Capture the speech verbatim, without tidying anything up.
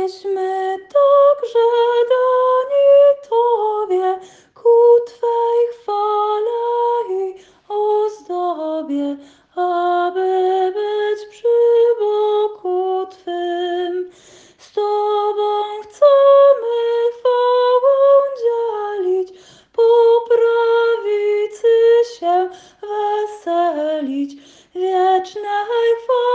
Myśmy także dani Tobie ku Twej chwale i ozdobie, aby być przy boku Twym. Z Tobą chcemy chwałę dzielić, po prawicy się weselić, wiecznej chwale